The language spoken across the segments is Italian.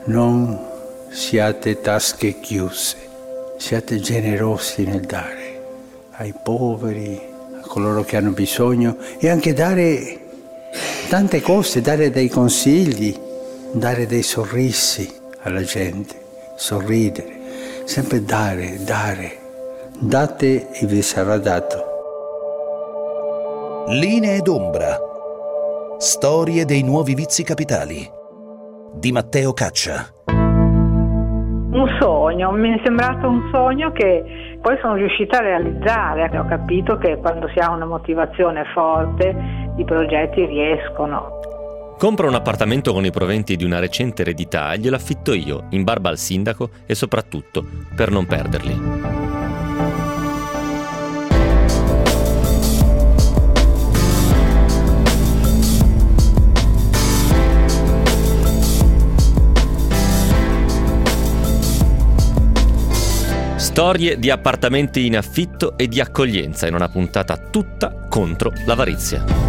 non siate tasche chiuse, siate generosi nel dare ai poveri, a coloro che hanno bisogno, e anche dare tante cose, dare dei consigli, dare dei sorrisi alla gente, sorridere, sempre dare, date e vi sarà dato. Linee d'ombra. Storie dei nuovi vizi capitali di Matteo Caccia. Un sogno, mi è sembrato un sogno che poi sono riuscita a realizzare. Ho capito che quando si ha una motivazione forte i progetti riescono. Compro un appartamento con i proventi di una recente eredità e glielo affitto io, in barba al sindaco e soprattutto per non perderli. Storie di appartamenti in affitto e di accoglienza in una puntata tutta contro l'avarizia.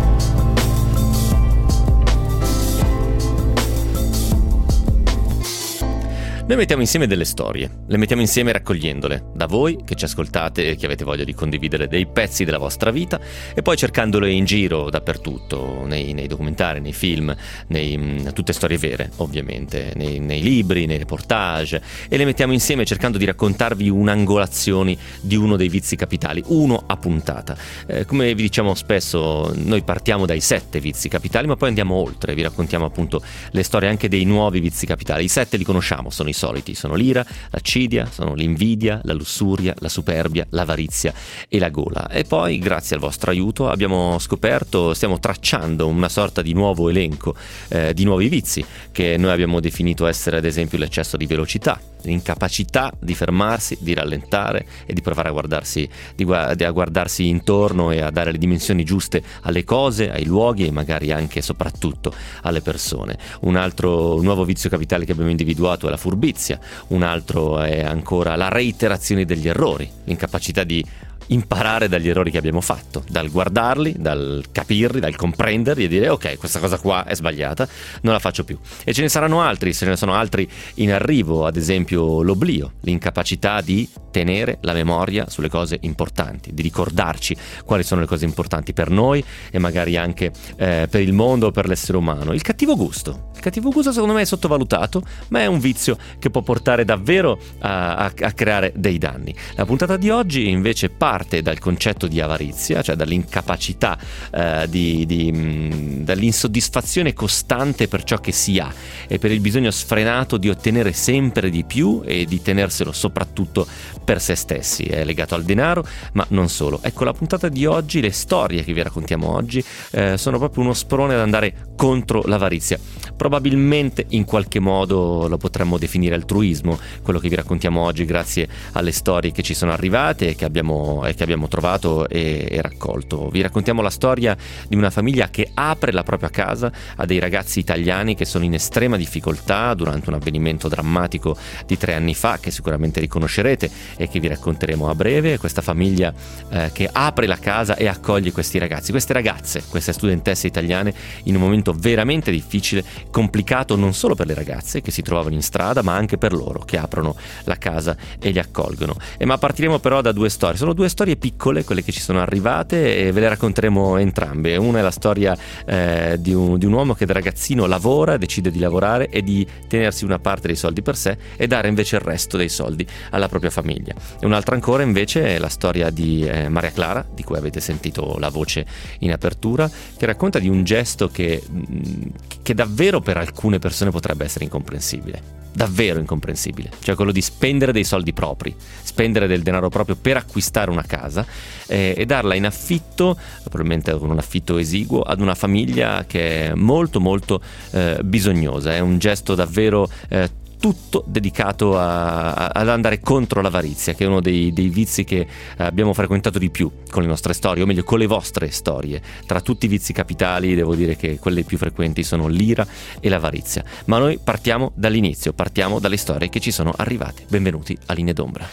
Noi mettiamo insieme delle storie, le mettiamo insieme raccogliendole da voi che ci ascoltate e che avete voglia di condividere dei pezzi della vostra vita e poi cercandole in giro dappertutto, nei documentari, nei film, tutte storie vere ovviamente, nei libri, nei reportage, e le mettiamo insieme cercando di raccontarvi un'angolazione di uno dei vizi capitali, uno a puntata. Come vi diciamo spesso, noi partiamo dai 7 vizi capitali ma poi andiamo oltre, vi raccontiamo appunto le storie anche dei nuovi vizi capitali. I 7 li conosciamo, sono i soliti, sono l'ira, l'accidia, sono l'invidia, la lussuria, la superbia, l'avarizia e la gola. E poi, grazie al vostro aiuto, abbiamo scoperto, stiamo tracciando una sorta di nuovo elenco di nuovi vizi che noi abbiamo definito essere ad esempio l'eccesso di velocità, l'incapacità di fermarsi, di rallentare e di provare a guardarsi intorno e a dare le dimensioni giuste alle cose, ai luoghi e magari anche e soprattutto alle persone. Un altro nuovo vizio capitale che abbiamo individuato è la furbizia, un altro è ancora la reiterazione degli errori, l'incapacità di imparare dagli errori che abbiamo fatto, dal guardarli, dal capirli, dal comprenderli e dire ok, questa cosa qua è sbagliata, non la faccio più. E ce ne saranno altri, se ne sono altri in arrivo, ad esempio l'oblio, l'incapacità di tenere la memoria sulle cose importanti, di ricordarci quali sono le cose importanti per noi e magari anche per il mondo o per l'essere umano. Il cattivo gusto secondo me è sottovalutato, ma è un vizio che può portare davvero a creare dei danni. La puntata di oggi invece parte dal concetto di avarizia, cioè dall'incapacità, dall'insoddisfazione costante per ciò che si ha e per il bisogno sfrenato di ottenere sempre di più e di tenerselo soprattutto per se stessi. È legato al denaro, ma non solo. Ecco, la puntata di oggi, le storie che vi raccontiamo oggi sono proprio uno sprone ad andare contro l'avarizia. Probabilmente in qualche modo lo potremmo definire altruismo, quello che vi raccontiamo oggi grazie alle storie che ci sono arrivate e che abbiamo trovato e raccolto. Vi raccontiamo la storia di una famiglia che apre la propria casa a dei ragazzi italiani che sono in estrema difficoltà durante un avvenimento drammatico di 3 anni fa che sicuramente riconoscerete e che vi racconteremo a breve. Questa famiglia che apre la casa e accoglie questi ragazzi, queste ragazze, queste studentesse italiane in un momento veramente difficile, complicato non solo per le ragazze che si trovavano in strada ma anche per loro che aprono la casa e li accolgono. Ma partiremo però da 2 storie, sono 2 storie piccole quelle che ci sono arrivate e ve le racconteremo entrambe. Una è la storia di un uomo che da ragazzino lavora, decide di lavorare e di tenersi una parte dei soldi per sé e dare invece il resto dei soldi alla propria famiglia. E un'altra ancora invece è la storia di Maria Clara, di cui avete sentito la voce in apertura, che racconta di un gesto che davvero per alcune persone potrebbe essere incomprensibile. Davvero incomprensibile, cioè quello di spendere dei soldi propri, spendere del denaro proprio per acquistare una casa e darla in affitto, probabilmente con un affitto esiguo, ad una famiglia che è molto molto bisognosa. È un gesto davvero tutto dedicato ad andare contro l'avarizia, che è uno dei vizi che abbiamo frequentato di più con le nostre storie, o meglio con le vostre storie. Tra tutti i vizi capitali devo dire che quelli più frequenti sono l'ira e l'avarizia, ma noi partiamo dall'inizio, partiamo dalle storie che ci sono arrivate. Benvenuti a Linee d'ombra.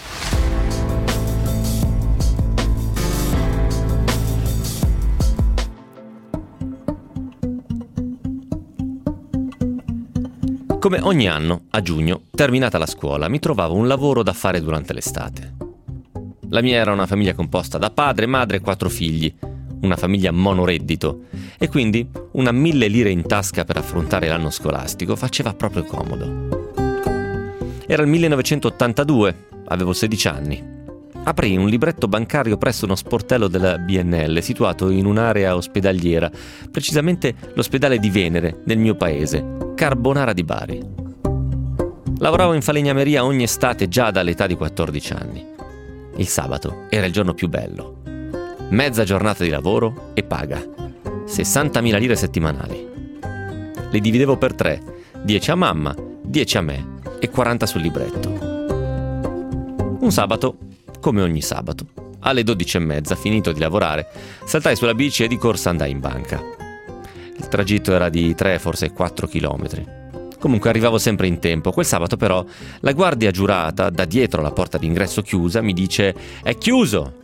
Come ogni anno, a giugno, terminata la scuola, mi trovavo un lavoro da fare durante l'estate. La mia era una famiglia composta da padre, madre e 4 figli, una famiglia monoreddito, e quindi una 1.000 lire in tasca per affrontare l'anno scolastico faceva proprio comodo. Era il 1982, avevo 16 anni. Aprì un libretto bancario presso uno sportello della BNL situato in un'area ospedaliera, precisamente l'ospedale di Venere, nel mio paese, Carbonara di Bari. Lavoravo in falegnameria ogni estate già dall'età di 14 anni. Il sabato era il giorno più bello. Mezza giornata di lavoro e paga. 60.000 lire settimanali. Le dividevo per 3, 10 a mamma, 10 a me e 40 sul libretto. Un sabato, come ogni sabato, alle 12:30, finito di lavorare, saltai sulla bici e di corsa andai in banca. Il tragitto era di 3, forse 4 chilometri. Comunque arrivavo sempre in tempo. Quel sabato però la guardia giurata, da dietro la porta d'ingresso chiusa, mi dice: «È chiuso!»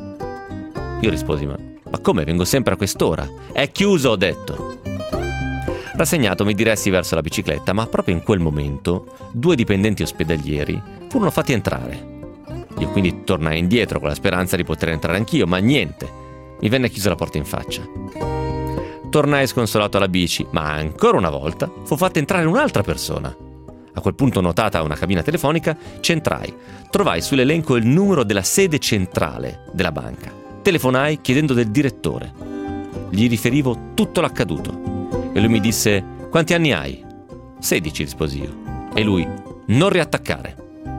Io risposi: ma come, vengo sempre a quest'ora? «È chiuso, ho detto!» Rassegnato mi diressi verso la bicicletta, ma proprio in quel momento 2 dipendenti ospedalieri furono fatti entrare. Io quindi tornai indietro con la speranza di poter entrare anch'io, ma niente. Mi venne chiusa la porta in faccia. Tornai sconsolato alla bici, ma ancora una volta fu fatta entrare un'altra persona. A quel punto, notata una cabina telefonica, c'entrai. Trovai sull'elenco il numero della sede centrale della banca. Telefonai chiedendo del direttore. Gli riferivo tutto l'accaduto. E lui mi disse: «Quanti anni hai?» «16», risposi io. E lui: «Non riattaccare».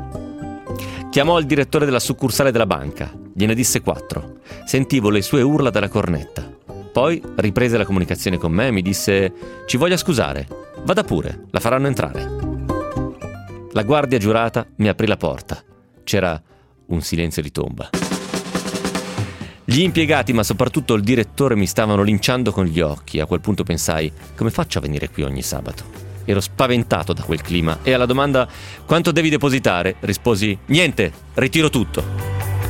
Chiamò il direttore della succursale della banca. Gliene disse 4. Sentivo le sue urla dalla cornetta. Poi riprese la comunicazione con me e mi disse: «Ci voglia scusare, vada pure, la faranno entrare». La guardia giurata mi aprì la porta. C'era un silenzio di tomba. Gli impiegati, ma soprattutto il direttore, mi stavano linciando con gli occhi. A quel punto pensai: come faccio a venire qui ogni sabato? Ero spaventato da quel clima e alla domanda «Quanto devi depositare?» risposi: «Niente, ritiro tutto».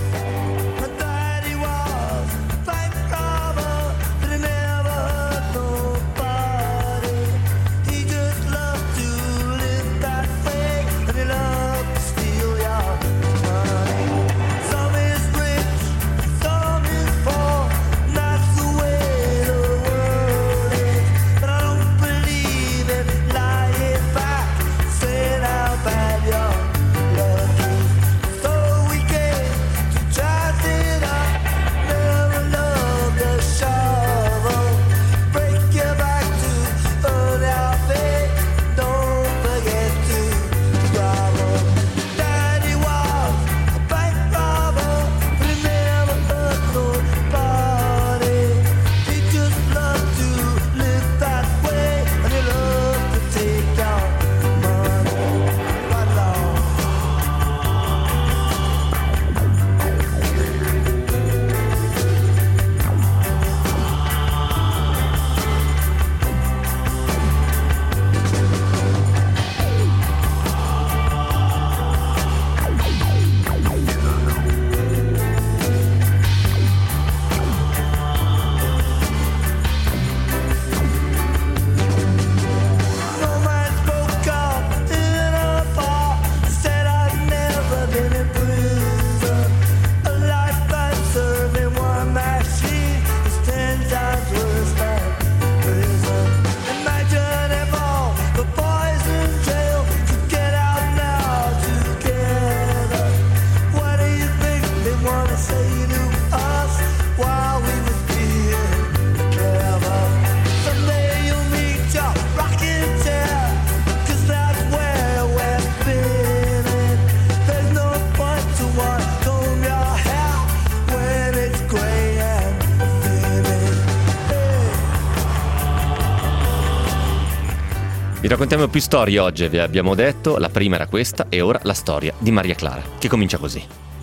Vi raccontiamo più storie oggi, vi abbiamo detto, la prima era questa e ora la storia di Maria Clara, che comincia così.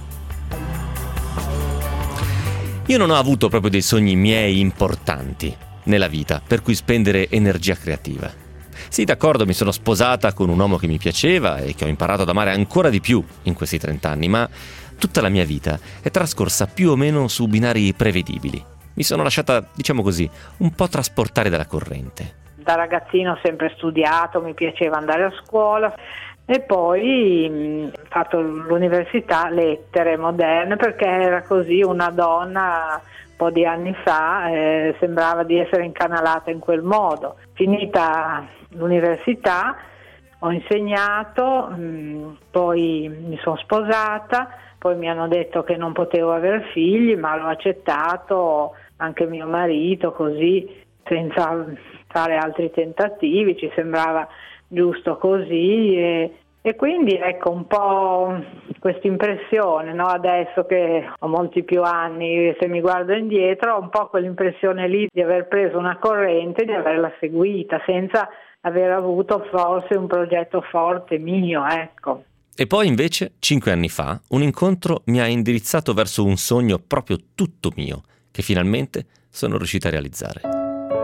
Io non ho avuto proprio dei sogni miei importanti nella vita per cui spendere energia creativa. Sì, d'accordo, mi sono sposata con un uomo che mi piaceva e che ho imparato ad amare ancora di più in questi 30 anni, ma tutta la mia vita è trascorsa più o meno su binari prevedibili. Mi sono lasciata, diciamo così, un po' trasportare dalla corrente. Da ragazzino ho sempre studiato, mi piaceva andare a scuola e poi ho fatto l'università lettere moderne, perché era così, una donna un po' di anni fa sembrava di essere incanalata in quel modo. Finita l'università ho insegnato, poi mi sono sposata, poi mi hanno detto che non potevo avere figli, ma l'ho accettato, anche mio marito, così, senza fare altri tentativi, ci sembrava giusto così e quindi ecco un po' questa impressione, no? Adesso che ho molti più anni, se mi guardo indietro, ho un po' quell'impressione lì di aver preso una corrente e di averla seguita senza aver avuto forse un progetto forte mio, ecco. E poi invece, 5 anni fa, un incontro mi ha indirizzato verso un sogno proprio tutto mio, che finalmente sono riuscita a realizzare.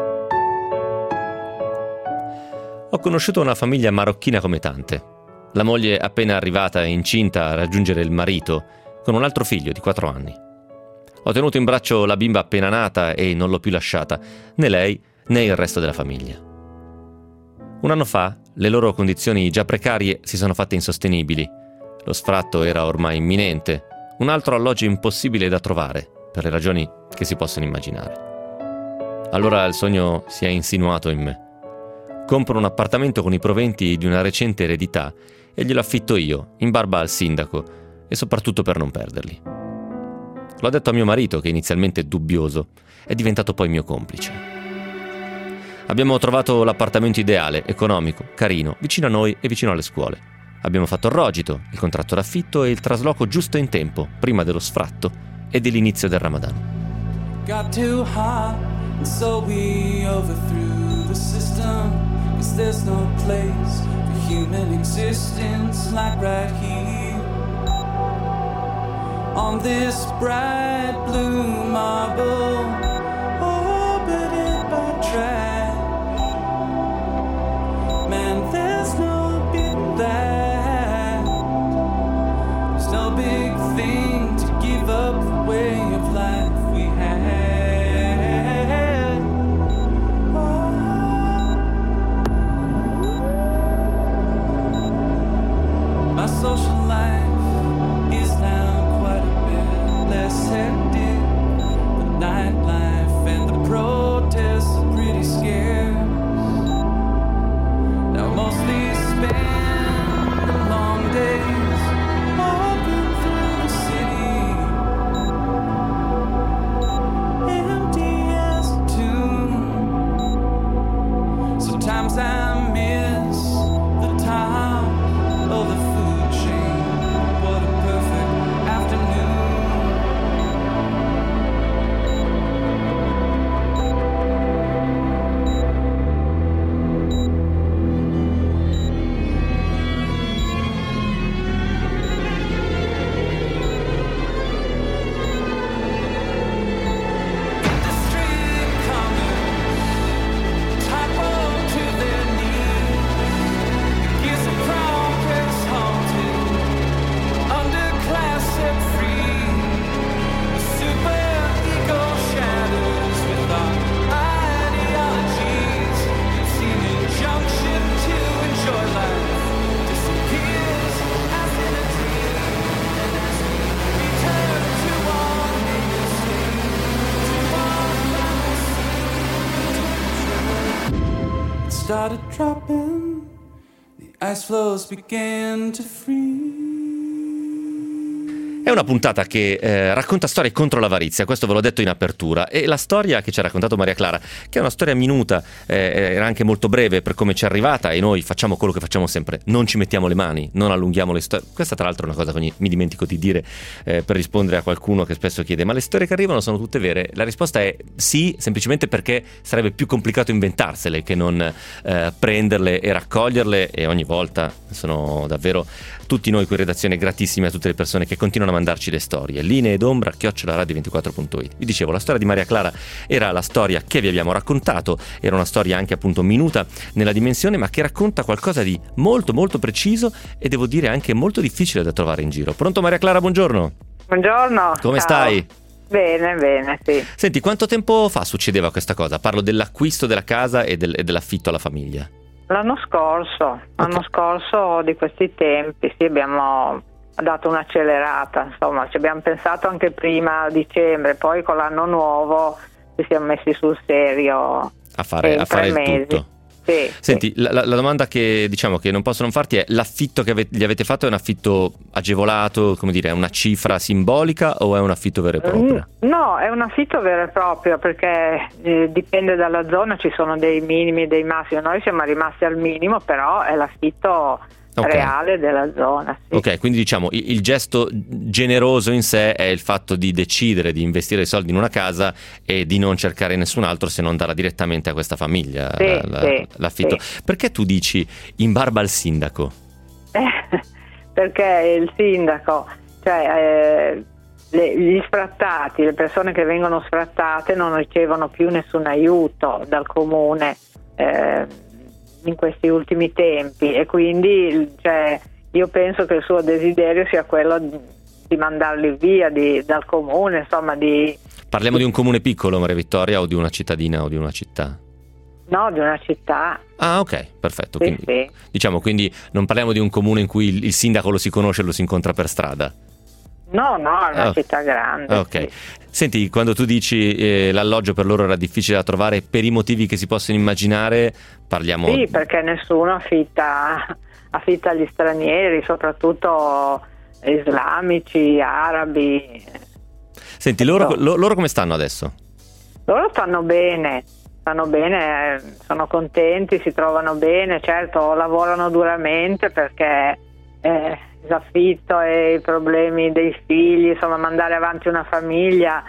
Ho conosciuto una famiglia marocchina come tante. La moglie appena arrivata e incinta a raggiungere il marito, con un altro figlio di 4 anni. Ho tenuto in braccio la bimba appena nata e non l'ho più lasciata, né lei né il resto della famiglia. Un anno fa le loro condizioni già precarie si sono fatte insostenibili. Lo sfratto era ormai imminente, un altro alloggio impossibile da trovare, per le ragioni che si possono immaginare. Allora il sogno si è insinuato in me. Compro un appartamento con i proventi di una recente eredità e glielo affitto io, in barba al sindaco, e soprattutto per non perderli. L'ho detto a mio marito, che inizialmente dubbioso, è diventato poi mio complice. Abbiamo trovato l'appartamento ideale, economico, carino, vicino a noi e vicino alle scuole. Abbiamo fatto il rogito, il contratto d'affitto e il trasloco giusto in tempo, prima dello sfratto e dell'inizio del Ramadan. Got too hot and so we overthrew the system. 'Cause there's no place for human existence like right here on this bright blue marble orbited by trash. Man, there's no big that, there's no big thing to give up the way of life we had. My social life is now quite a bit less hectic. The nightlife and the protests are pretty scarce. Now mostly spend the long days walking through the city, empty as a tomb. Sometimes I miss the top of the food chain. What a perfect afternoon. The street comers topple to their knees. Gives a progress haunted, underclass set free. Super ego shadows with our ideologies. You've seen injunction to enjoy life disappears as in a dream. And as we return to our native state, to our privacy, it started dropping. The ice floes began to freeze. È una puntata che racconta storie contro l'avarizia, questo ve l'ho detto in apertura, e la storia che ci ha raccontato Maria Clara, che è una storia minuta, era anche molto breve per come ci è arrivata, e noi facciamo quello che facciamo sempre, non ci mettiamo le mani, non allunghiamo le storie. Questa tra l'altro è una cosa che mi dimentico di dire per rispondere a qualcuno che spesso chiede: ma le storie che arrivano sono tutte vere? La risposta è sì, semplicemente perché sarebbe più complicato inventarsele che non prenderle e raccoglierle, e ogni volta sono davvero tutti noi qui in redazione gratissimi a tutte le persone che continuano a mandarci le storie. Linee d'ombra @radio24.it. Vi dicevo, la storia di Maria Clara era la storia che vi abbiamo raccontato, era una storia anche appunto minuta nella dimensione, ma che racconta qualcosa di molto molto preciso e devo dire anche molto difficile da trovare in giro. Pronto Maria Clara, buongiorno. Buongiorno. Come ciao. stai? Bene, sì. Senti, quanto tempo fa succedeva questa cosa? Parlo dell'acquisto della casa e dell'affitto alla famiglia. L'anno scorso di questi tempi, sì, abbiamo dato un'accelerata, insomma, ci abbiamo pensato anche prima a dicembre, poi con l'anno nuovo ci siamo messi sul serio A fare in 3 il mesi. tutto. Sì, Senti, la domanda che diciamo che non posso non farti è: l'affitto che gli avete fatto è un affitto agevolato, come dire, è una cifra simbolica o è un affitto vero e proprio? No, è un affitto vero e proprio, perché dipende dalla zona, ci sono dei minimi e dei massimi. Noi siamo rimasti al minimo, però è l'affitto reale della zona. Sì. Ok, quindi diciamo il gesto generoso in sé è il fatto di decidere di investire i soldi in una casa e di non cercare nessun altro se non darla direttamente a questa famiglia, l'affitto. Sì. Perché tu dici in barba al sindaco? Perché il sindaco, cioè gli sfrattati, le persone che vengono sfrattate non ricevono più nessun aiuto dal comune in questi ultimi tempi, e quindi io penso che il suo desiderio sia quello di mandarli via dal comune, insomma. Parliamo di un comune piccolo, Maria Vittoria, o di una cittadina o di una città? No, di una città. Ah, ok, perfetto. Sì, Quindi, sì. diciamo, quindi non parliamo di un comune in cui il sindaco lo si conosce e lo si incontra per strada. No, è una città grande. Ok. Sì. Senti, quando tu dici l'alloggio per loro era difficile da trovare per i motivi che si possono immaginare, parliamo... Sì, perché nessuno affitta agli stranieri, soprattutto islamici, arabi. Senti, loro come stanno adesso? Loro stanno bene, sono contenti, si trovano bene, certo lavorano duramente perché l'affitto e i problemi dei figli, insomma, mandare avanti una famiglia,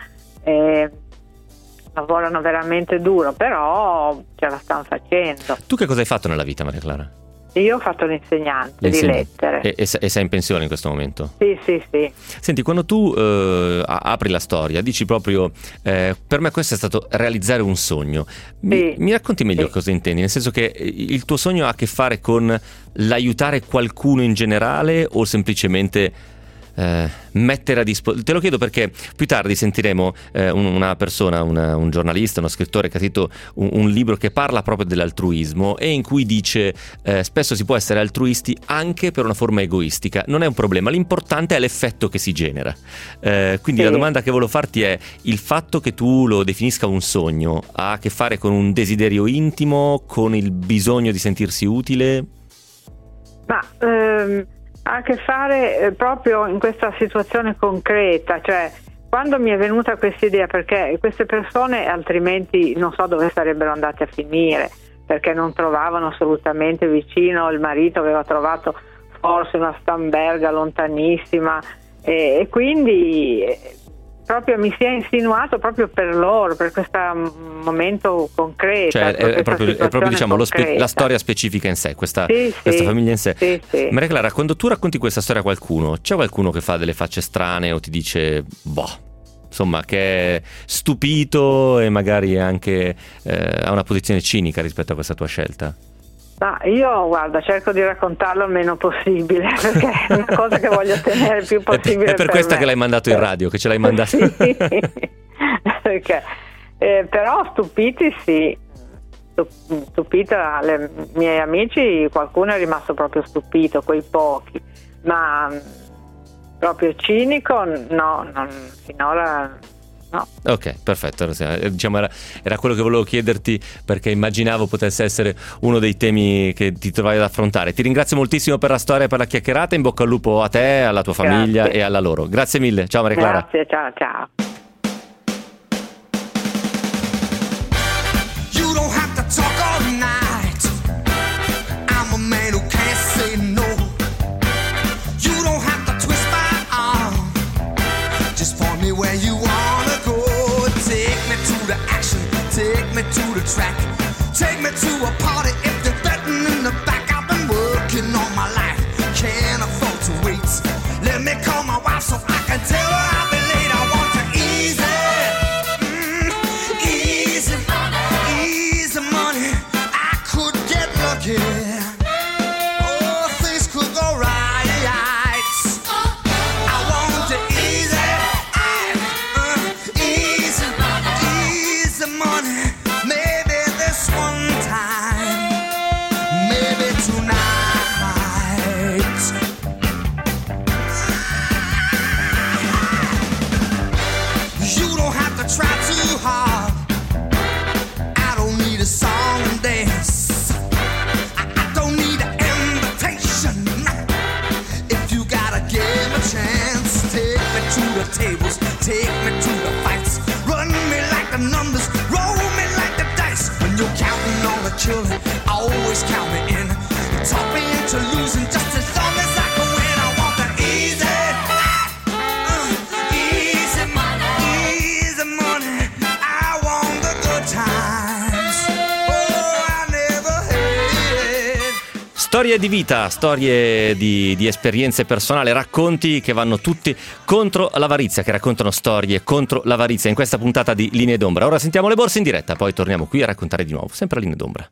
lavorano veramente duro, però ce la stanno facendo. Tu che cosa hai fatto nella vita, Maria Clara? Io ho fatto l'insegnante di lettere. E sei in pensione in questo momento? Sì. Senti, quando tu apri la storia, dici proprio per me questo è stato realizzare un sogno. Mi racconti meglio cosa intendi? Nel senso che il tuo sogno ha a che fare con l'aiutare qualcuno in generale o semplicemente mettere a disposizione? Te lo chiedo perché più tardi sentiremo una persona, un giornalista, uno scrittore che ha scritto un libro che parla proprio dell'altruismo e in cui dice spesso si può essere altruisti anche per una forma egoistica, non è un problema, l'importante è l'effetto che si genera. Quindi la domanda che volevo farti è: il fatto che tu lo definisca un sogno ha a che fare con un desiderio intimo, con il bisogno di sentirsi utile? Ha a che fare proprio in questa situazione concreta, cioè quando mi è venuta questa idea, perché queste persone altrimenti non so dove sarebbero andate a finire, perché non trovavano assolutamente vicino, il marito aveva trovato forse una Stamberga lontanissima, e quindi proprio mi si è insinuato proprio per loro, per questo momento concreto. Cioè è proprio diciamo la storia specifica in sé, questa famiglia in sé. Sì. Maria Clara, quando tu racconti questa storia a qualcuno, c'è qualcuno che fa delle facce strane o ti dice insomma, che è stupito e magari anche ha una posizione cinica rispetto a questa tua scelta? Io guarda, cerco di raccontarlo il meno possibile, perché è una cosa che voglio tenere il più possibile. È per questo che l'hai mandato in radio, che ce l'hai mandato. Sì. Perché, però stupiti sì, stupita i miei amici, qualcuno è rimasto proprio stupito, quei pochi, ma proprio cinico no, finora no. Ok, perfetto. Diciamo era quello che volevo chiederti, perché immaginavo potesse essere uno dei temi che ti trovavi ad affrontare. Ti ringrazio moltissimo per la storia e per la chiacchierata. In bocca al lupo a te, alla tua famiglia e alla loro. Grazie mille. Ciao Maria Clara. Grazie, ciao. You don't have to talk all night. I'm a man who can't say no. You don't have to twist my arm. Just point me where you wanna go. Take me to the action, take me to the track. Take me to a party if they're betting in the back. I've been working all my life, can't afford to wait. Let me call my wife so I can tell her I'll be late. I want to easy money. I could get lucky. Oh, things could go right. I want to easy till always count me in. Talk me into losing just as long as I can win. I want the easy money. I want the good times. Oh, I never had. Storie di vita, storie di esperienze personali, racconti che vanno tutti contro l'avarizia, che raccontano storie contro l'avarizia in questa puntata di Linee d'Ombra. Ora sentiamo le borse in diretta, poi torniamo qui a raccontare di nuovo, sempre a Linee d'Ombra.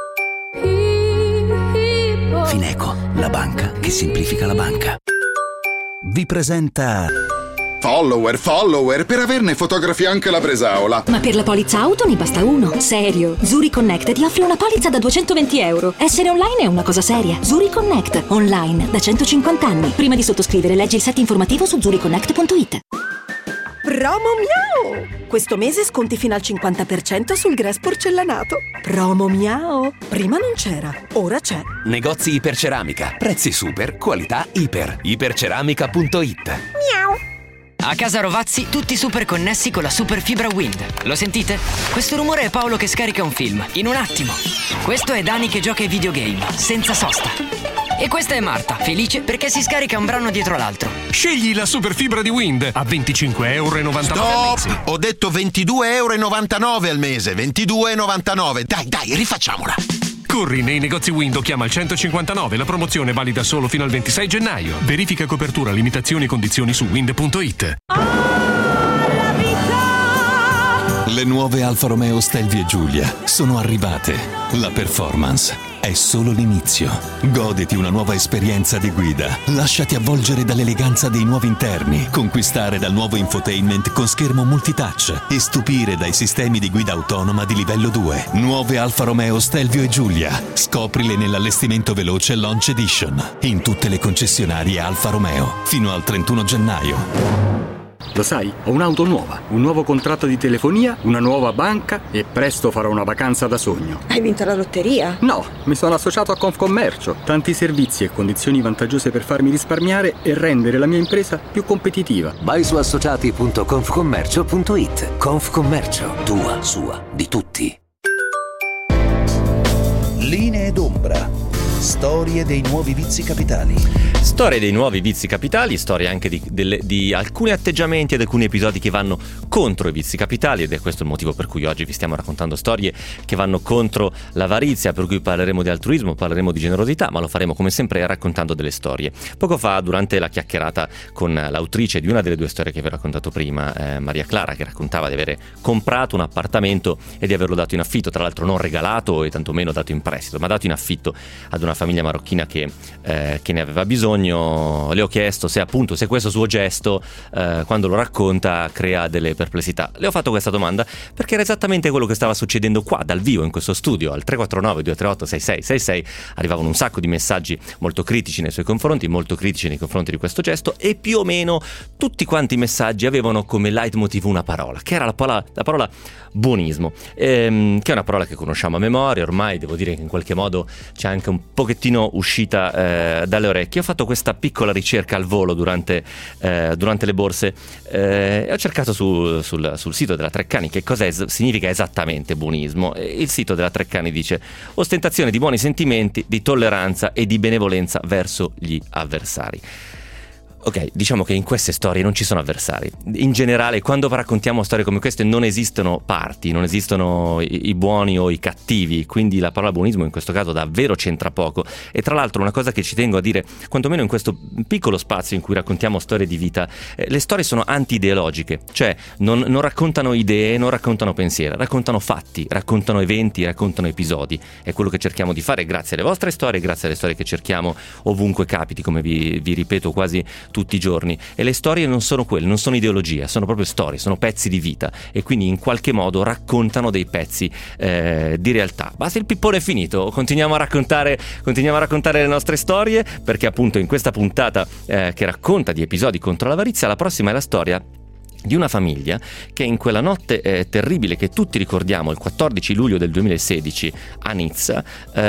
Fineco, la banca che semplifica la banca. Vi presenta Follower, per averne fotografi anche la Bresaola. Ma per la polizza auto ne basta uno. Serio. Zuri Connect ti offre una polizza da 220 euro. Essere online è una cosa seria. Zuri Connect. Online da 150 anni. Prima di sottoscrivere leggi il set informativo su zuriconnect.it. Promo Miao! Questo mese sconti fino al 50% sul Grès porcellanato. Promo Miao! Prima non c'era, ora c'è. Negozi Iperceramica. Prezzi super, qualità iper. Iperceramica.it. Miao! A casa Rovazzi tutti super connessi con la super fibra Wind. Lo sentite? Questo rumore è Paolo che scarica un film, in un attimo. Questo è Dani che gioca ai videogame, senza sosta. E questa è Marta, felice perché si scarica un brano dietro l'altro. Scegli la super fibra di Wind a 25,99 Stop! al mese. Ho detto 22,99 al mese. 22,99. Dai, rifacciamola. Corri nei negozi Wind o chiama il 159. La promozione è valida solo fino al 26 gennaio. Verifica copertura, limitazioni e condizioni su wind.it. Le nuove Alfa Romeo Stelvio e Giulia sono arrivate. La performance è solo l'inizio. Goditi una nuova esperienza di guida. Lasciati avvolgere dall'eleganza dei nuovi interni, conquistare dal nuovo infotainment con schermo multitouch e stupire dai sistemi di guida autonoma di livello 2. Nuove Alfa Romeo Stelvio e Giulia. Scoprile nell'allestimento veloce Launch Edition in tutte le concessionarie Alfa Romeo fino al 31 gennaio. Lo sai, ho un'auto nuova, un nuovo contratto di telefonia, una nuova banca e presto farò una vacanza da sogno. Hai vinto la lotteria? No, mi sono associato a Confcommercio. Tanti servizi e condizioni vantaggiose per farmi risparmiare e rendere la mia impresa più competitiva. Vai su associati.confcommercio.it. Confcommercio, tua, sua, di tutti. Linee d'Ombra. Storie dei nuovi vizi capitali. Storie dei nuovi vizi capitali, storie anche di alcuni atteggiamenti ed alcuni episodi che vanno contro i vizi capitali, ed è questo il motivo per cui oggi vi stiamo raccontando storie che vanno contro l'avarizia, per cui parleremo di altruismo, parleremo di generosità, ma lo faremo come sempre raccontando delle storie. Poco fa, durante la chiacchierata con l'autrice di una delle due storie che vi ho raccontato prima, Maria Clara, che raccontava di avere comprato un appartamento e di averlo dato in affitto, tra l'altro non regalato e tantomeno dato in prestito, ma dato in affitto ad una famiglia marocchina che ne aveva bisogno. Le ho chiesto se questo suo gesto, quando lo racconta, crea delle perplessità. Le ho fatto questa domanda perché era esattamente quello che stava succedendo qua dal vivo in questo studio. Al 349 238 6666 arrivavano un sacco di messaggi molto critici nei suoi confronti, molto critici nei confronti di questo gesto, e più o meno tutti quanti i messaggi avevano come leitmotiv una parola, che era la parola buonismo, che è una parola che conosciamo a memoria ormai. Devo dire che in qualche modo c'è anche un pochettino uscita dalle orecchie. Ho fatto questa piccola ricerca al volo durante le borse, e ho cercato sul sito della Treccani che cosa significa esattamente buonismo. Il sito della Treccani dice: ostentazione di buoni sentimenti, di tolleranza e di benevolenza verso gli avversari. Ok, diciamo che in queste storie non ci sono avversari. In generale, quando raccontiamo storie come queste non esistono parti, non esistono i buoni o i cattivi, quindi la parola buonismo in questo caso davvero c'entra poco. E tra l'altro una cosa che ci tengo a dire, quantomeno in questo piccolo spazio in cui raccontiamo storie di vita, le storie sono anti-ideologiche, cioè non raccontano idee, non raccontano pensieri, raccontano fatti, raccontano eventi, raccontano episodi. È quello che cerchiamo di fare grazie alle vostre storie, grazie alle storie che cerchiamo ovunque capiti, come vi ripeto quasi tutti i giorni. E le storie non sono quelle, non sono ideologia, sono proprio storie, sono pezzi di vita, e quindi in qualche modo raccontano dei pezzi di realtà. Basta, il pippone è finito, continuiamo a raccontare le nostre storie, perché appunto in questa puntata che racconta di episodi contro l'avarizia, la prossima è la storia di una famiglia che in quella notte terribile che tutti ricordiamo, il 14 luglio del 2016 a Nizza,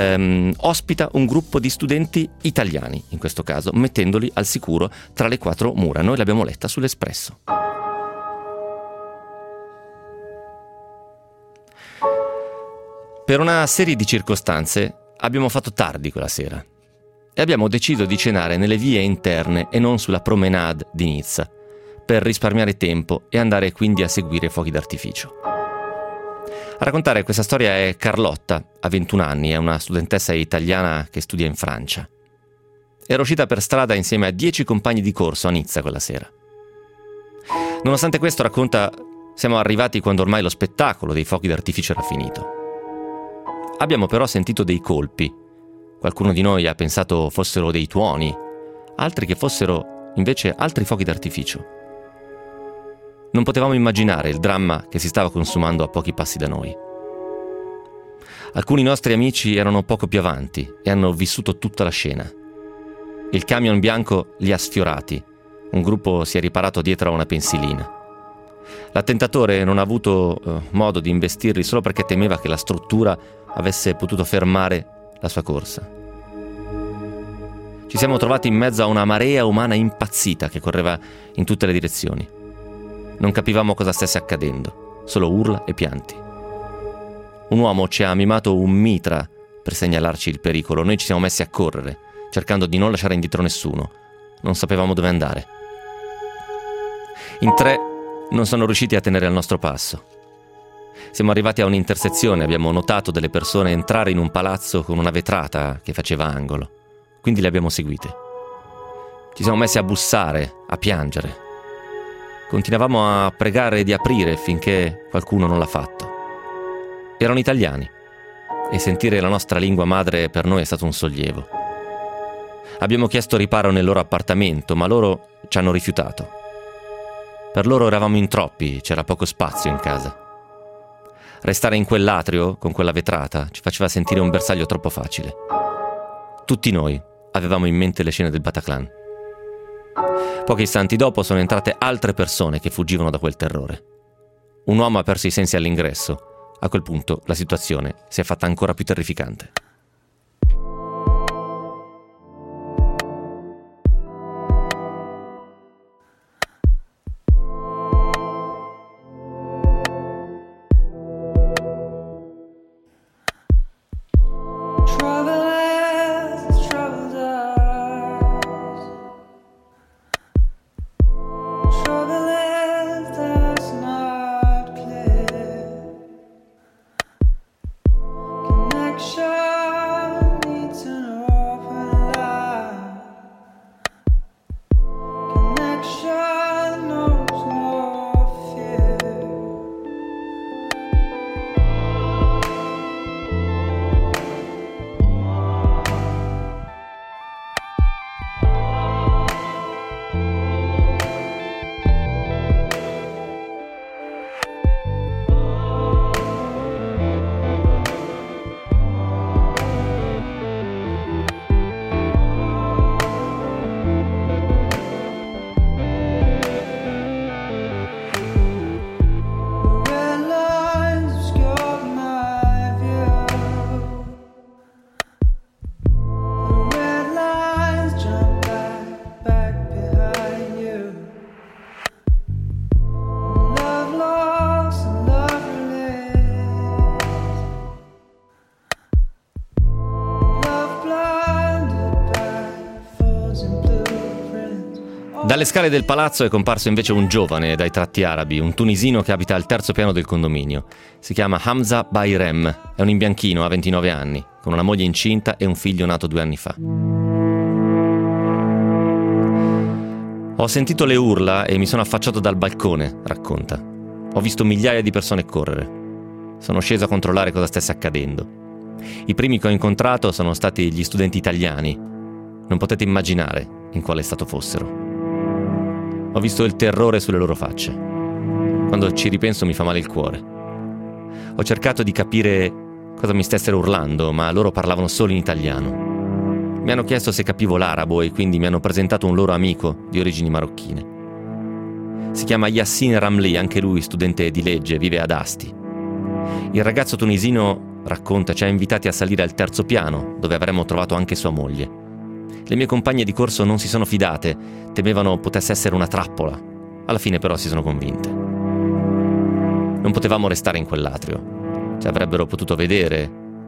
ospita un gruppo di studenti italiani, in questo caso, mettendoli al sicuro tra le quattro mura. Noi l'abbiamo letta sull'Espresso. Per una serie di circostanze abbiamo fatto tardi quella sera e abbiamo deciso di cenare nelle vie interne e non sulla promenade di Nizza, per risparmiare tempo e andare quindi a seguire i fuochi d'artificio. A raccontare questa storia è Carlotta, ha 21 anni, è una studentessa italiana che studia in Francia. Era uscita per strada insieme a 10 compagni di corso a Nizza quella sera. Nonostante questo, racconta, siamo arrivati quando ormai lo spettacolo dei fuochi d'artificio era finito. Abbiamo però sentito dei colpi. Qualcuno di noi ha pensato fossero dei tuoni, altri che fossero invece altri fuochi d'artificio. Non potevamo immaginare il dramma che si stava consumando a pochi passi da noi. Alcuni nostri amici erano poco più avanti e hanno vissuto tutta la scena. Il camion bianco li ha sfiorati. Un gruppo si è riparato dietro a una pensilina. L'attentatore non ha avuto modo di investirli solo perché temeva che la struttura avesse potuto fermare la sua corsa. Ci siamo trovati in mezzo a una marea umana impazzita che correva in tutte le direzioni. Non capivamo cosa stesse accadendo, solo urla e pianti. Un uomo ci ha mimato un mitra per segnalarci il pericolo. Noi ci siamo messi a correre, cercando di non lasciare indietro nessuno. Non sapevamo dove andare. In 3 non sono riusciti a tenere il nostro passo. Siamo arrivati a un'intersezione, abbiamo notato delle persone entrare in un palazzo con una vetrata che faceva angolo. Quindi le abbiamo seguite. Ci siamo messi a bussare, a piangere. Continuavamo a pregare di aprire finché qualcuno non l'ha fatto. Erano italiani e sentire la nostra lingua madre per noi è stato un sollievo. Abbiamo chiesto riparo nel loro appartamento, ma loro ci hanno rifiutato. Per loro eravamo in troppi, c'era poco spazio in casa. Restare in quell'atrio, con quella vetrata, ci faceva sentire un bersaglio troppo facile. Tutti noi avevamo in mente le scene del Bataclan. Pochi istanti dopo sono entrate altre persone che fuggivano da quel terrore. Un uomo ha perso i sensi all'ingresso. A quel punto la situazione si è fatta ancora più terrificante. Dalle scale del palazzo è comparso invece un giovane dai tratti arabi, un tunisino che abita al 3° piano del condominio. Si chiama Hamza Bayrem, è un imbianchino, ha 29 anni, con una moglie incinta e un figlio nato 2 anni fa. Ho sentito le urla e mi sono affacciato dal balcone, racconta. Ho visto migliaia di persone correre. Sono sceso a controllare cosa stesse accadendo. I primi che ho incontrato sono stati gli studenti italiani. Non potete immaginare in quale stato fossero. Ho visto il terrore sulle loro facce. Quando ci ripenso mi fa male il cuore. Ho cercato di capire cosa mi stessero urlando, ma loro parlavano solo in italiano. Mi hanno chiesto se capivo l'arabo e quindi mi hanno presentato un loro amico di origini marocchine. Si chiama Yassin Ramli, anche lui studente di legge, vive ad Asti. Il ragazzo tunisino, racconta, ci ha invitati a salire al 3° piano, dove avremmo trovato anche sua moglie. Le mie compagne di corso non si sono fidate, temevano potesse essere una trappola. Alla fine però si sono convinte. Non potevamo restare in quell'atrio. Ci avrebbero potuto vedere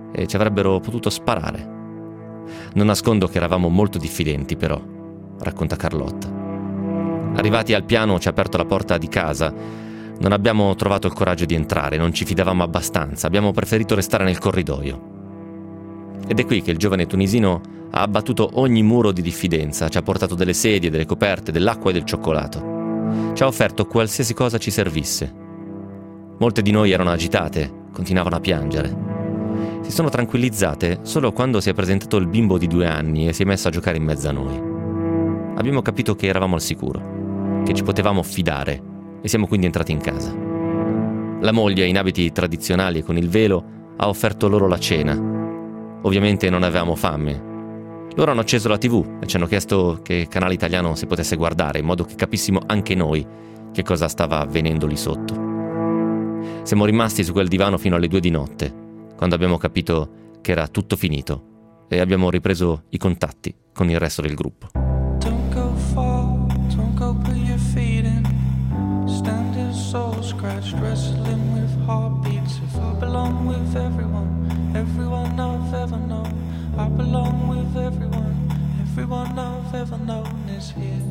e ci avrebbero potuto sparare. Non nascondo che eravamo molto diffidenti, però, racconta Carlotta. Arrivati al piano ci ha aperto la porta di casa. Non abbiamo trovato il coraggio di entrare, non ci fidavamo abbastanza, abbiamo preferito restare nel corridoio. Ed è qui che il giovane tunisino ha abbattuto ogni muro di diffidenza, ci ha portato delle sedie, delle coperte, dell'acqua e del cioccolato. Ci ha offerto qualsiasi cosa ci servisse. Molte di noi erano agitate, continuavano a piangere. Si sono tranquillizzate solo quando si è presentato il bimbo di 2 anni e si è messo a giocare in mezzo a noi. Abbiamo capito che eravamo al sicuro, che ci potevamo fidare e siamo quindi entrati in casa. La moglie, in abiti tradizionali e con il velo, ha offerto loro la cena. Ovviamente non avevamo fame. Loro hanno acceso la TV e ci hanno chiesto che canale italiano si potesse guardare, in modo che capissimo anche noi che cosa stava avvenendo lì sotto. Siamo rimasti su quel divano fino alle 2 di notte, quando abbiamo capito che era tutto finito e abbiamo ripreso i contatti con il resto del gruppo. Don't go far, don't go put your feet in. Standing soul scratched, wrestling with heartbeats. If I belong with everyone, everyone I've ever known. I belong with everyone, everyone I've ever known is here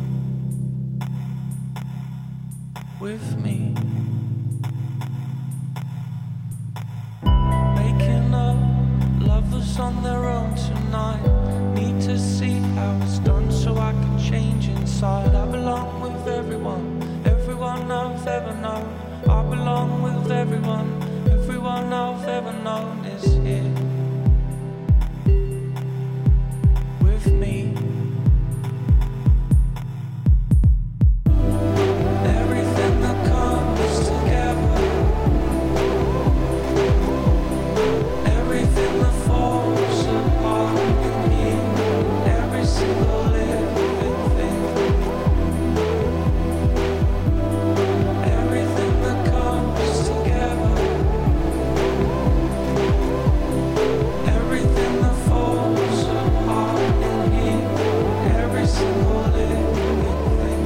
with me. Making up lovers on their own tonight. Need to see how it's done so I can change inside. I belong with everyone, everyone I've ever known. I belong with everyone, everyone I've ever known is here with me. Everything that comes together, everything that falls apart in here, every single living thing. Everything that comes together, everything that falls apart in here, every single living thing.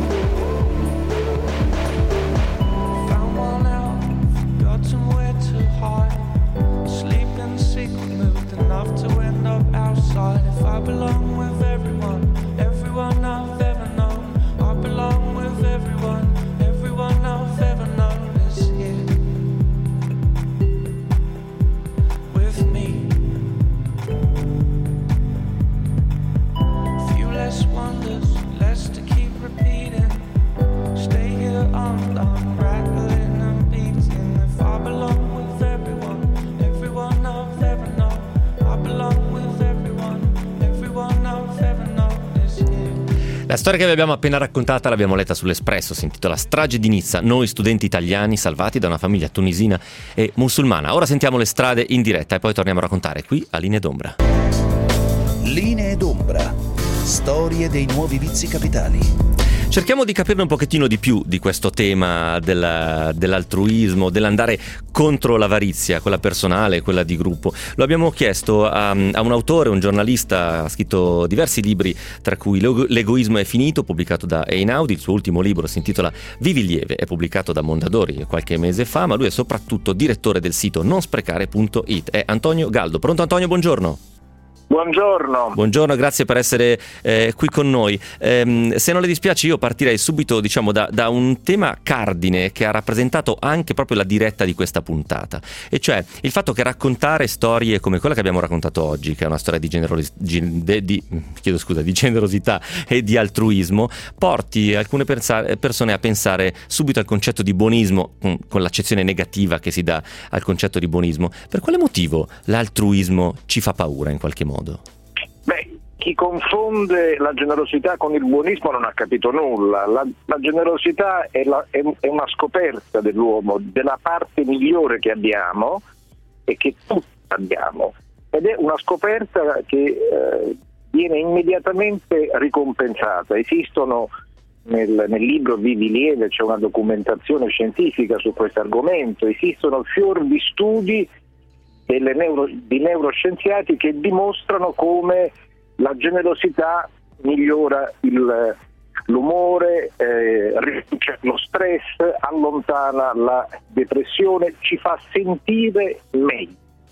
Found one out, forgotten where to hide. Sleeping sick, moved enough to end up outside. If I belong with everyone, everyone I've ever known. I belong with everyone, everyone I've ever known is here with me. Few less wonders, less to keep repeating. Stay here undone, rattling and beating. If I belong with everyone, everyone I've ever known. I belong with everyone, everyone I've ever known is here. La storia che vi abbiamo appena raccontata l'abbiamo letta sull'Espresso, si intitola Strage di Nizza, noi studenti italiani salvati da una famiglia tunisina e musulmana. Ora sentiamo le strade in diretta e poi torniamo a raccontare qui a Linee d'Ombra. Linee d'Ombra. Storie dei nuovi vizi capitali. Cerchiamo di capirne un pochettino di più di questo tema dell'altruismo, dell'andare contro l'avarizia, quella personale, quella di gruppo. Lo abbiamo chiesto a un autore, un giornalista, ha scritto diversi libri, tra cui L'egoismo è finito, pubblicato da Einaudi. Il suo ultimo libro si intitola Vivi lieve, è pubblicato da Mondadori qualche mese fa, ma lui è soprattutto direttore del sito nonsprecare.it. È Antonio Galdo. Pronto Antonio, buongiorno. Buongiorno. Buongiorno, grazie per essere qui con noi. Se non le dispiace io partirei subito da un tema cardine che ha rappresentato anche proprio la diretta di questa puntata, e cioè il fatto che raccontare storie come quella che abbiamo raccontato oggi, che è una storia di generosità e di altruismo, porti alcune persone a pensare subito al concetto di buonismo, con l'accezione negativa che si dà al concetto di buonismo. Per quale motivo l'altruismo ci fa paura in qualche modo? Beh, chi confonde la generosità con il buonismo non ha capito nulla. La generosità è una scoperta dell'uomo, della parte migliore che abbiamo e che tutti abbiamo, ed è una scoperta che viene immediatamente ricompensata. Esistono nel libro Vivi lieve, c'è una documentazione scientifica su questo argomento, esistono fior di studi di neuroscienziati che dimostrano come la generosità migliora l'umore, riduce lo stress, allontana la depressione, ci fa sentire meglio.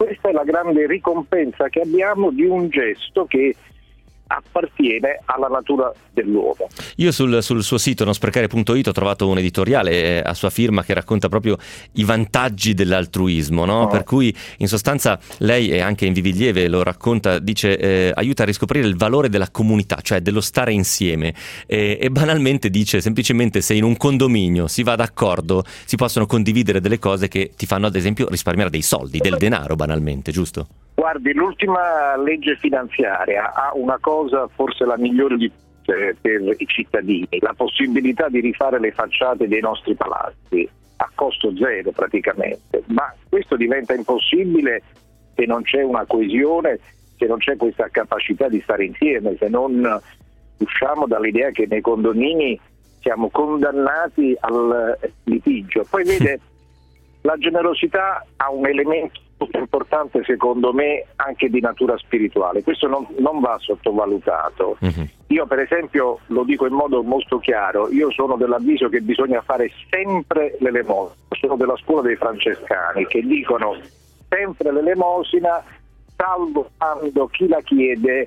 questa è la grande ricompensa che abbiamo di un gesto che appartiene alla natura dell'uomo. Io sul suo sito nonsprecare.it ho trovato un editoriale a sua firma che racconta proprio i vantaggi dell'altruismo, no? Per cui in sostanza lei, e anche in Vivi il Lieve lo racconta, dice aiuta a riscoprire il valore della comunità, cioè dello stare insieme, e banalmente dice semplicemente se in un condominio si va d'accordo si possono condividere delle cose che ti fanno ad esempio risparmiare dei soldi, del denaro banalmente, giusto? Guardi, l'ultima legge finanziaria ha una cosa, forse la migliore di tutte per i cittadini, la possibilità di rifare le facciate dei nostri palazzi a costo zero praticamente, ma questo diventa impossibile se non c'è una coesione, se non c'è questa capacità di stare insieme, se non usciamo dall'idea che nei condomini siamo condannati al litigio. Poi vede, la generosità ha un elemento molto importante secondo me anche di natura spirituale, questo non va sottovalutato. Io per esempio lo dico in modo molto chiaro, io sono dell'avviso che bisogna fare sempre l'elemosina, sono della scuola dei francescani che dicono sempre l'elemosina salvo quando chi la chiede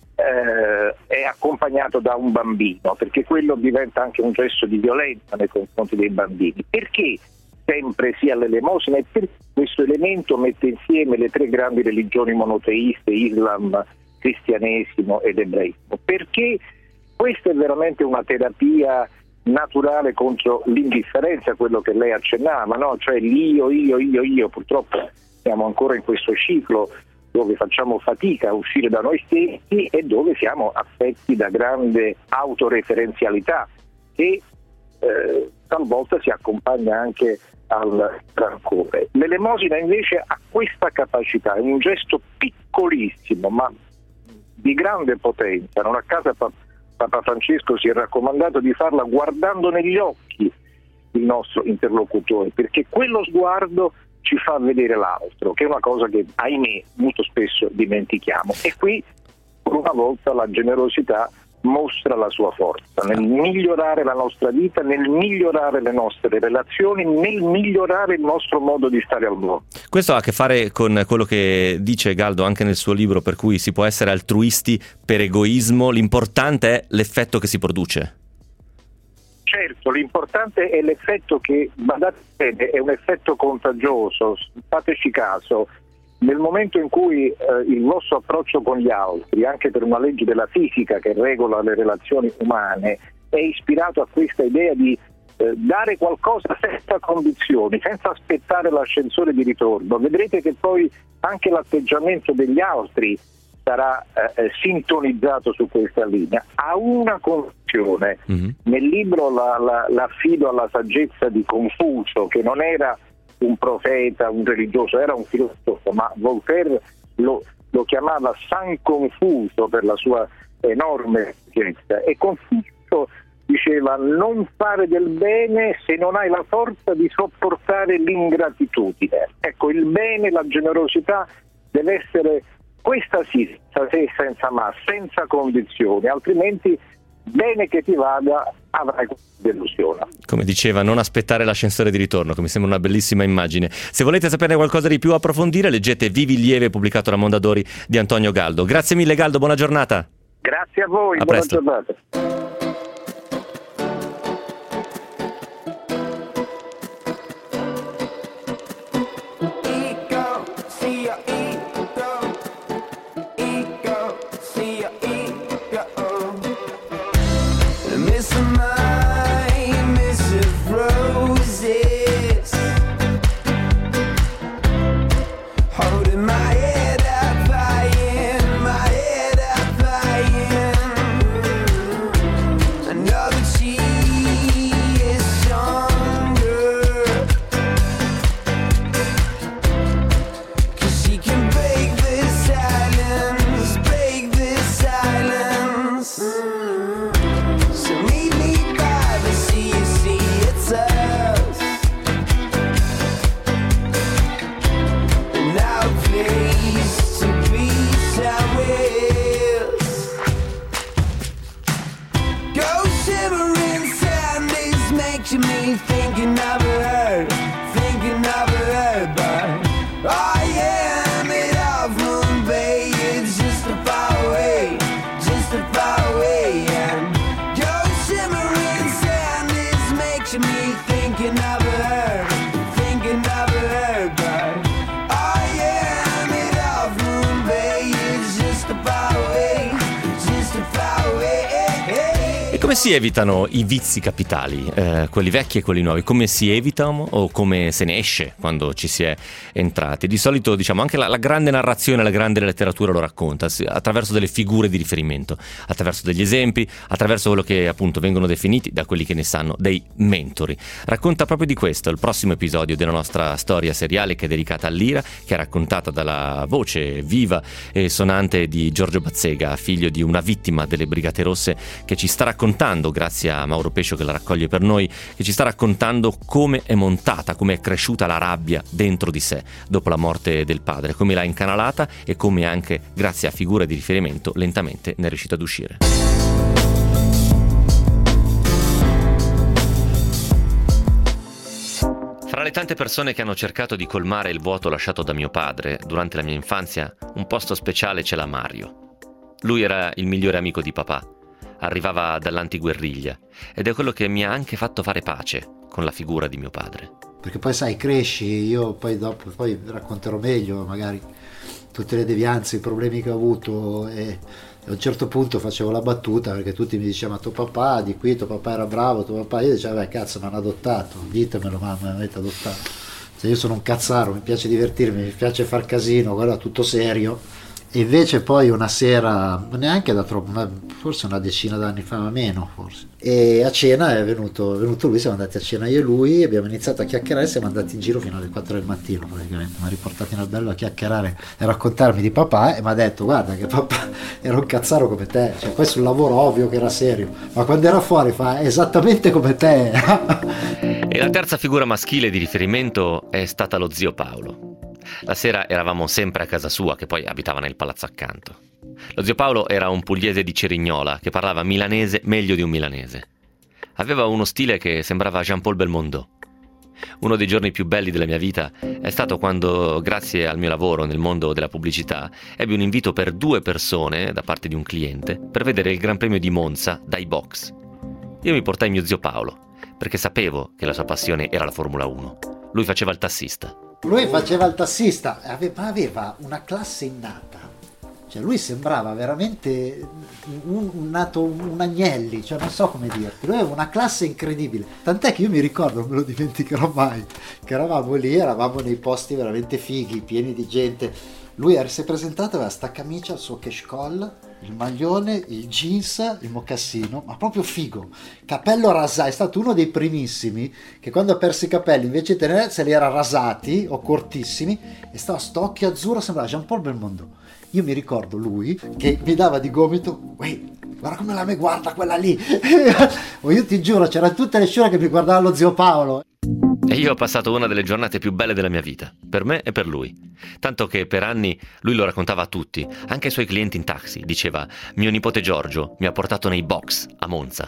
è accompagnato da un bambino, perché quello diventa anche un gesto di violenza nei confronti dei bambini. Perché sempre sia l'elemosina? E perché questo elemento mette insieme le tre grandi religioni monoteiste, Islam, cristianesimo ed ebraismo? Perché questa è veramente una terapia naturale contro l'indifferenza, quello che lei accennava, no? Cioè l'io. Purtroppo siamo ancora in questo ciclo dove facciamo fatica a uscire da noi stessi e dove siamo affetti da grande autoreferenzialità che talvolta si accompagna anche al rancore. L'elemosina invece ha questa capacità, è un gesto piccolissimo ma di grande potenza. Non a caso Papa Francesco si è raccomandato di farla guardando negli occhi il nostro interlocutore, perché quello sguardo ci fa vedere l'altro, che è una cosa che ahimè molto spesso dimentichiamo. E qui per una volta la generosità mostra la sua forza nel migliorare la nostra vita, nel migliorare le nostre relazioni, nel migliorare il nostro modo di stare al mondo. Questo ha a che fare con quello che dice Galdo anche nel suo libro, per cui si può essere altruisti per egoismo, l'importante è l'effetto che si produce. Certo, l'importante è l'effetto che, badate bene, è un effetto contagioso, fateci caso. Nel momento in cui il vostro approccio con gli altri, anche per una legge della fisica che regola le relazioni umane, è ispirato a questa idea di dare qualcosa senza condizioni, senza aspettare l'ascensore di ritorno, vedrete che poi anche l'atteggiamento degli altri sarà sintonizzato su questa linea. A una condizione, nel libro l'affido alla saggezza di Confucio, che non era un profeta, un religioso, era un filosofo, ma Voltaire lo chiamava San Confuso per la sua enorme saggezza, e Confucio diceva non fare del bene se non hai la forza di sopportare l'ingratitudine. Ecco, il bene, la generosità deve essere questa sì, senza se, senza ma, senza condizioni, altrimenti bene che ti vada avrai delusione. Come diceva, non aspettare l'ascensore di ritorno, che mi sembra una bellissima immagine. Se volete saperne qualcosa di più, approfondire, leggete Vivi il Lieve, pubblicato da Mondadori, di Antonio Galdo. Grazie mille Galdo, buona giornata. Grazie a voi, a buona presto. giornata. E come si evitano i vizi capitali, quelli vecchi e quelli nuovi? Come si evitano o come se ne esce quando ci si è entrati? Di solito, diciamo, anche la grande narrazione, la grande letteratura lo racconta attraverso delle figure di riferimento, attraverso degli esempi, attraverso quello che appunto vengono definiti da quelli che ne sanno dei mentori. Racconta proprio di questo il prossimo episodio della nostra storia seriale, che è dedicata all'ira, che è raccontata dalla voce viva e sonante di Giorgio Bazzega, figlio di una vittima delle Brigate Rosse, che ci sta raccontando, grazie a Mauro Pescio che la raccoglie per noi, che ci sta raccontando come è montata, come è cresciuta la rabbia dentro di sé dopo la morte del padre, come l'ha incanalata e come anche grazie a figure di riferimento lentamente ne è riuscito ad uscire. Fra le tante persone che hanno cercato di colmare il vuoto lasciato da mio padre durante la mia infanzia, un posto speciale ce l'ha Mario. Lui era il migliore amico di papà. Arrivava dall'antiguerriglia ed è quello che mi ha anche fatto fare pace con la figura di mio padre. Perché poi sai, cresci, io poi dopo racconterò meglio magari tutte le devianze, i problemi che ho avuto, e a un certo punto facevo la battuta perché tutti mi dicevano: ma tuo papà di qui, tuo papà era bravo, tuo papà. Io dicevo: beh, cazzo, mi hanno adottato, ditemelo, ma mi avete adottato. Cioè, io sono un cazzaro, mi piace divertirmi, mi piace far casino, guarda, tutto serio. E invece poi una sera, neanche da troppo, forse una decina d'anni fa, ma meno forse, e a cena è venuto lui, siamo andati a cena io e lui, abbiamo iniziato a chiacchierare, siamo andati in giro fino alle 4 del mattino praticamente, mi ha riportato in albergo a chiacchierare e a raccontarmi di papà, e mi ha detto: guarda che papà era un cazzaro come te, cioè poi sul lavoro ovvio che era serio, ma quando era fuori fa esattamente come te. E la terza figura maschile di riferimento è stata lo zio Paolo. La sera eravamo sempre a casa sua, che poi abitava nel palazzo accanto. Lo zio Paolo era un pugliese di Cerignola che parlava milanese meglio di un milanese. Aveva uno stile che sembrava Jean-Paul Belmondo. Uno dei giorni più belli della mia vita è stato quando, grazie al mio lavoro nel mondo della pubblicità, ebbi un invito per 2 persone da parte di un cliente per vedere il Gran Premio di Monza dai box. Io mi portai mio zio Paolo perché sapevo che la sua passione era la Formula 1. Lui faceva il tassista. Lui faceva il tassista, aveva una classe innata, cioè lui sembrava veramente un Agnelli, cioè non so come dirti, lui aveva una classe incredibile, tant'è che io mi ricordo, non me lo dimenticherò mai, che eravamo nei posti veramente fighi, pieni di gente. Lui si è presentato, aveva sta camicia, il suo cashcall, il maglione, il jeans, il mocassino, ma proprio figo, capello rasato, è stato uno dei primissimi che quando ha perso i capelli invece di tenere se li era rasati o cortissimi, e stava sto occhio azzurro, sembrava Jean-Paul Belmondo. Io mi ricordo lui che mi dava di gomito: guarda come la me guarda quella lì. Io ti giuro, c'erano tutte le scene che mi guardava lo zio Paolo. E io ho passato una delle giornate più belle della mia vita, per me e per lui. Tanto che per anni lui lo raccontava a tutti, anche ai suoi clienti in taxi. Diceva: mio nipote Giorgio mi ha portato nei box a Monza.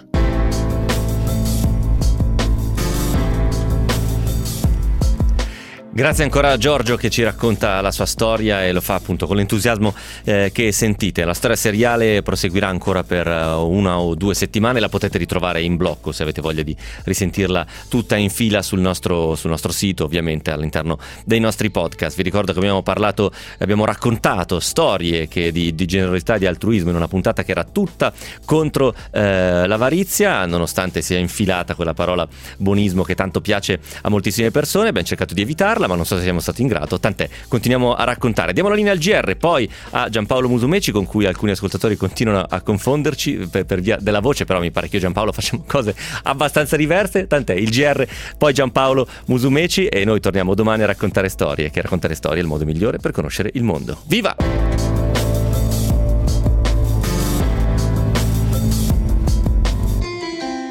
Grazie ancora a Giorgio che ci racconta la sua storia e lo fa appunto con l'entusiasmo che sentite. La storia seriale proseguirà ancora per 1 o 2 settimane, la potete ritrovare in blocco se avete voglia di risentirla tutta in fila sul nostro sito, ovviamente all'interno dei nostri podcast. Vi ricordo che abbiamo raccontato storie di generosità e di altruismo in una puntata che era tutta contro l'avarizia, nonostante sia infilata quella parola buonismo che tanto piace a moltissime persone. Abbiamo cercato di evitarla, ma non so se siamo stati in grado, tant'è, continuiamo a raccontare. Diamo la linea al GR, poi a Giampaolo Musumeci, con cui alcuni ascoltatori continuano a confonderci per via della voce, però mi pare che io e Giampaolo facciamo cose abbastanza diverse, tant'è, il GR, poi Giampaolo Musumeci, e noi torniamo domani a raccontare storie, che raccontare storie è il modo migliore per conoscere il mondo. Viva!